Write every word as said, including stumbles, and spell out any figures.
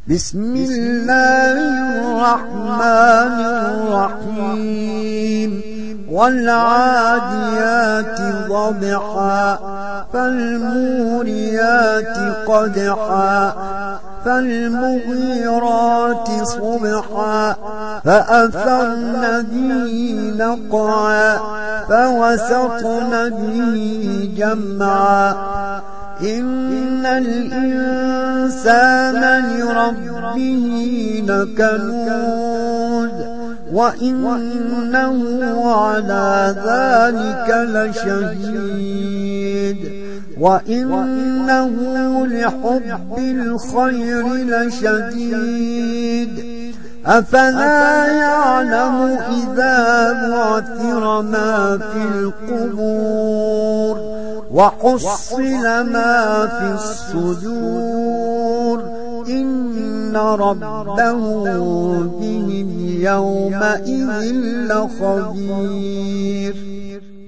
بسم الله الرحمن الرحيم والعاديات ضبحا فالموريات قدحا فالمغيرات صبحا فأثرن به نقعا فوسطن به جمعا إن الإنسان لربه لكنود وإنه على ذلك لشهيد وإنه لحب الخير لشديد أفلا يعلم إذا بعثر ما في القبور وحصل ما في الصدور إن ربهم بهم يومئذ لخبير.